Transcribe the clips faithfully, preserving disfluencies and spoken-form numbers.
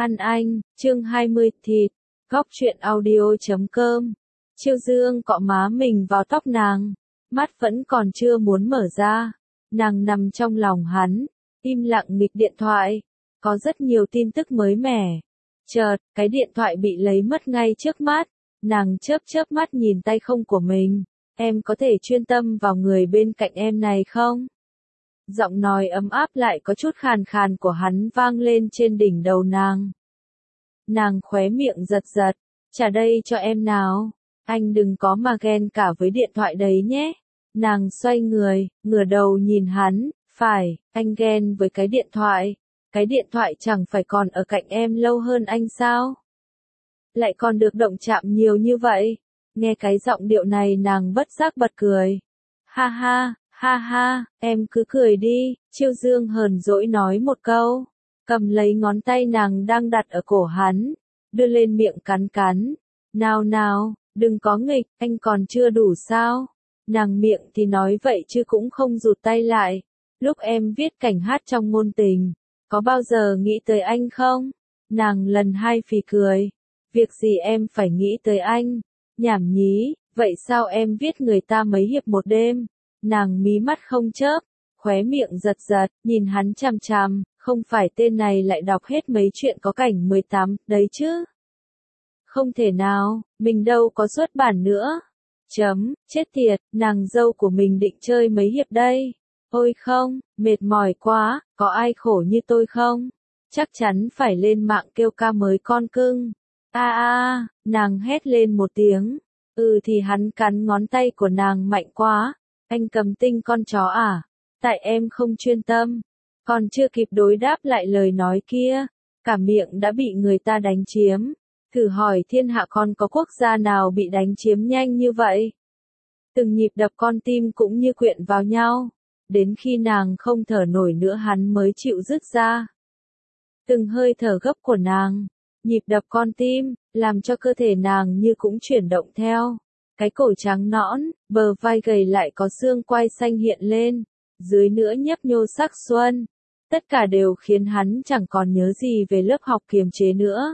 Ăn anh, chương hai mươi, thịt, góc truyện audio chấm com. Chiêu Dương cọ má mình vào tóc nàng, mắt vẫn còn chưa muốn mở ra. Nàng nằm trong lòng hắn, im lặng nghịch điện thoại, có rất nhiều tin tức mới mẻ. Chợt, cái điện thoại bị lấy mất ngay trước mắt, nàng chớp chớp mắt nhìn tay không của mình. Em có thể chuyên tâm vào người bên cạnh em này không? Giọng nói ấm áp lại có chút khàn khàn của hắn vang lên trên đỉnh đầu nàng. Nàng khóe miệng giật giật, trả đây cho em nào, anh đừng có mà ghen cả với điện thoại đấy nhé. Nàng xoay người, ngửa đầu nhìn hắn, phải, anh ghen với cái điện thoại, cái điện thoại chẳng phải còn ở cạnh em lâu hơn anh sao? Lại còn được động chạm nhiều như vậy, nghe cái giọng điệu này nàng bất giác bật cười. Ha ha, ha ha, em cứ cười đi, Chiêu Dương hờn dỗi nói một câu, cầm lấy ngón tay nàng đang đặt ở cổ hắn, đưa lên miệng cắn cắn. Nào nào, đừng có nghịch, anh còn chưa đủ sao? Nàng miệng thì nói vậy chứ cũng không rụt tay lại. Lúc em viết cảnh hát trong ngôn tình, có bao giờ nghĩ tới anh không? Nàng lần hai phì cười. Việc gì em phải nghĩ tới anh? Nhảm nhí, vậy sao em viết người ta mấy hiệp một đêm? Nàng mí mắt không chớp, khóe miệng giật giật, nhìn hắn chằm chằm, không phải tên này lại đọc hết mấy chuyện có cảnh mười tám, đấy chứ? Không thể nào, mình đâu có xuất bản nữa. Chấm, chết tiệt, nàng dâu của mình định chơi mấy hiệp đây. Ôi không, mệt mỏi quá, có ai khổ như tôi không? Chắc chắn phải lên mạng kêu ca mới con cưng. A a, nàng hét lên một tiếng. Ừ thì hắn cắn ngón tay của nàng mạnh quá. Anh cầm tinh con chó à? Tại em không chuyên tâm. Còn chưa kịp đối đáp lại lời nói kia, cả miệng đã bị người ta đánh chiếm. Thử hỏi thiên hạ còn có quốc gia nào bị đánh chiếm nhanh như vậy? Từng nhịp đập con tim cũng như quyện vào nhau. Đến khi nàng không thở nổi nữa hắn mới chịu dứt ra. Từng hơi thở gấp của nàng, nhịp đập con tim, làm cho cơ thể nàng như cũng chuyển động theo. Cái cổ trắng nõn, bờ vai gầy lại có xương quai xanh hiện lên, dưới nữa nhấp nhô sắc xuân. Tất cả đều khiến hắn chẳng còn nhớ gì về lớp học kiềm chế nữa.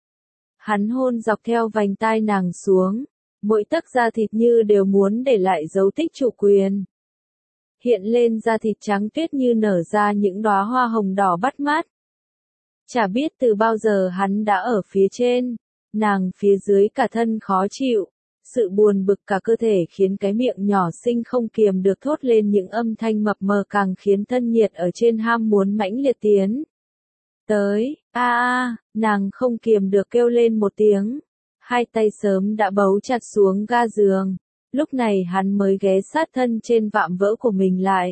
Hắn hôn dọc theo vành tai nàng xuống, mỗi tấc da thịt như đều muốn để lại dấu tích chủ quyền. Hiện lên da thịt trắng tuyết như nở ra những đóa hoa hồng đỏ bắt mắt. Chả biết từ bao giờ hắn đã ở phía trên, nàng phía dưới cả thân khó chịu. Sự buồn bực cả cơ thể khiến cái miệng nhỏ xinh không kiềm được thốt lên những âm thanh mập mờ càng khiến thân nhiệt ở trên ham muốn mãnh liệt tiến. Tới, a a, nàng không kiềm được kêu lên một tiếng. Hai tay sớm đã bấu chặt xuống ga giường. Lúc này hắn mới ghé sát thân trên vạm vỡ của mình lại.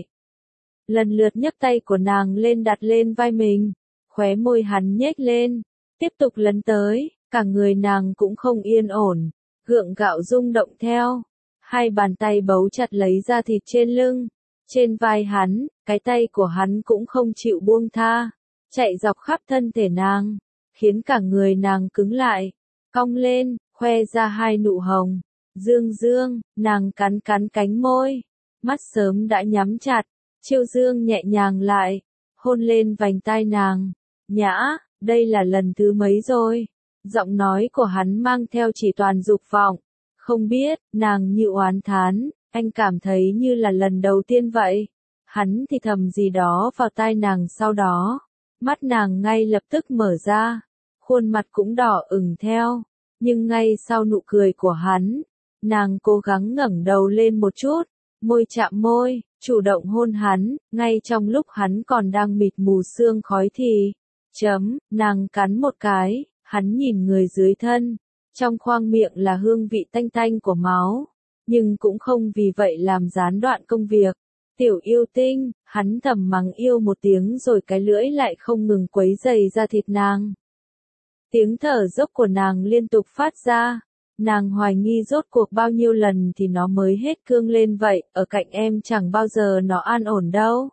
Lần lượt nhấc tay của nàng lên đặt lên vai mình. Khóe môi hắn nhếch lên. Tiếp tục lấn tới, cả người nàng cũng không yên ổn. Gượng gạo rung động theo. Hai bàn tay bấu chặt lấy da thịt trên lưng. Trên vai hắn, cái tay của hắn cũng không chịu buông tha. Chạy dọc khắp thân thể nàng. Khiến cả người nàng cứng lại. Cong lên, khoe ra hai nụ hồng. Dương Dương, nàng cắn cắn cánh môi. Mắt sớm đã nhắm chặt. Chiêu Dương nhẹ nhàng lại. Hôn lên vành tai nàng. Nhã, đây là lần thứ mấy rồi? Giọng nói của hắn mang theo chỉ toàn dục vọng. Không biết, nàng như oán thán, anh cảm thấy như là lần đầu tiên vậy. Hắn thì thầm gì đó vào tai nàng sau đó. Mắt nàng ngay lập tức mở ra. Khuôn mặt cũng đỏ ửng theo. Nhưng ngay sau nụ cười của hắn, nàng cố gắng ngẩng đầu lên một chút. Môi chạm môi, chủ động hôn hắn, ngay trong lúc hắn còn đang mịt mù sương khói thì. Chấm, nàng cắn một cái. Hắn nhìn người dưới thân, trong khoang miệng là hương vị tanh tanh của máu, nhưng cũng không vì vậy làm gián đoạn công việc. Tiểu yêu tinh, hắn thầm mắng yêu một tiếng rồi cái lưỡi lại không ngừng quấy dày ra thịt nàng. Tiếng thở dốc của nàng liên tục phát ra, nàng hoài nghi rốt cuộc bao nhiêu lần thì nó mới hết cương lên vậy, ở cạnh em chẳng bao giờ nó an ổn đâu.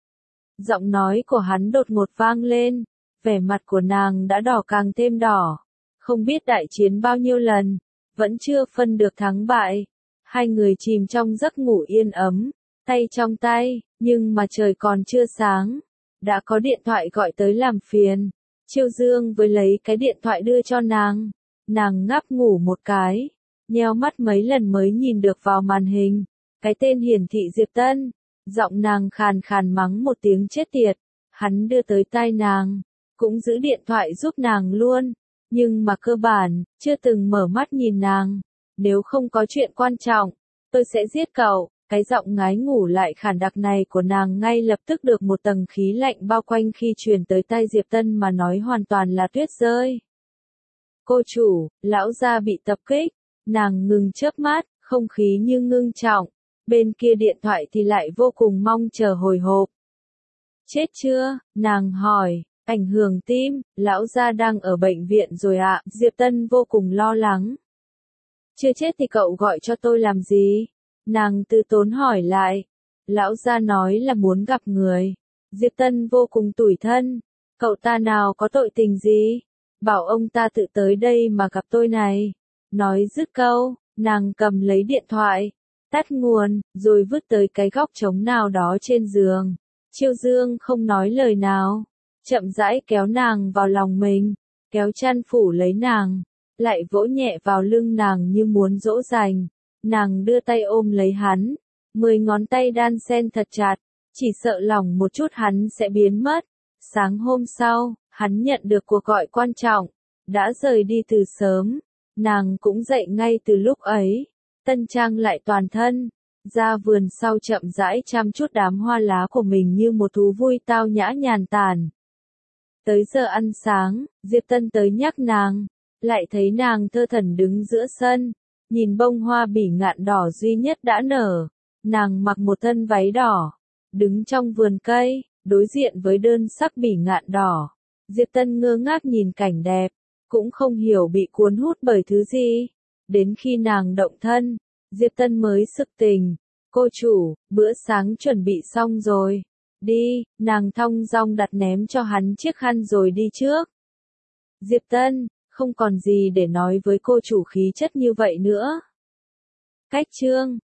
Giọng nói của hắn đột ngột vang lên. Vẻ mặt của nàng đã đỏ càng thêm đỏ. Không biết đại chiến bao nhiêu lần, vẫn chưa phân được thắng bại. Hai người chìm trong giấc ngủ yên ấm, tay trong tay, nhưng mà trời còn chưa sáng. Đã có điện thoại gọi tới làm phiền. Chiêu Dương với lấy cái điện thoại đưa cho nàng. Nàng ngáp ngủ một cái, nheo mắt mấy lần mới nhìn được vào màn hình. Cái tên hiển thị Diệp Tân. Giọng nàng khàn khàn mắng một tiếng chết tiệt. Hắn đưa tới tai nàng, cũng giữ điện thoại giúp nàng luôn. Nhưng mà cơ bản, chưa từng mở mắt nhìn nàng. Nếu không có chuyện quan trọng, tôi sẽ giết cậu. Cái giọng ngái ngủ lại khản đặc này của nàng ngay lập tức được một tầng khí lạnh bao quanh khi truyền tới tai Diệp Tân mà nói hoàn toàn là tuyết rơi. Cô chủ, lão gia bị tập kích. Nàng ngừng chớp mắt, không khí như ngưng trọng. Bên kia điện thoại thì lại vô cùng mong chờ hồi hộp. Chết chưa? Nàng hỏi. Ảnh hưởng tim, lão gia đang ở bệnh viện rồi ạ. Diệp Tân vô cùng lo lắng. Chưa chết thì cậu gọi cho tôi làm gì? Nàng từ tốn hỏi lại. Lão gia nói là muốn gặp người. Diệp Tân vô cùng tủi thân. Cậu ta nào có tội tình gì? Bảo ông ta tự tới đây mà gặp tôi này. Nói dứt câu, nàng cầm lấy điện thoại, tắt nguồn, rồi vứt tới cái góc trống nào đó trên giường. Chiêu Dương không nói lời nào, chậm rãi kéo nàng vào lòng mình, kéo chăn phủ lấy nàng, lại vỗ nhẹ vào lưng nàng như muốn dỗ dành. Nàng đưa tay ôm lấy hắn, mười ngón tay đan xen thật chặt, chỉ sợ lòng một chút hắn sẽ biến mất. Sáng hôm sau, hắn nhận được cuộc gọi quan trọng, đã rời đi từ sớm, nàng cũng dậy ngay từ lúc ấy, tân trang lại toàn thân, ra vườn sau chậm rãi chăm chút đám hoa lá của mình như một thú vui tao nhã nhàn tản. Tới giờ ăn sáng, Diệp Tân tới nhắc nàng, lại thấy nàng thơ thẩn đứng giữa sân, nhìn bông hoa bỉ ngạn đỏ duy nhất đã nở, nàng mặc một thân váy đỏ, đứng trong vườn cây, đối diện với đơn sắc bỉ ngạn đỏ. Diệp Tân ngơ ngác nhìn cảnh đẹp, cũng không hiểu bị cuốn hút bởi thứ gì. Đến khi nàng động thân, Diệp Tân mới sực tỉnh. Cô chủ, bữa sáng chuẩn bị xong rồi. Đi, nàng thong dong đặt ném cho hắn chiếc khăn rồi đi trước. Diệp Tân, không còn gì để nói với cô chủ khí chất như vậy nữa. Cách chương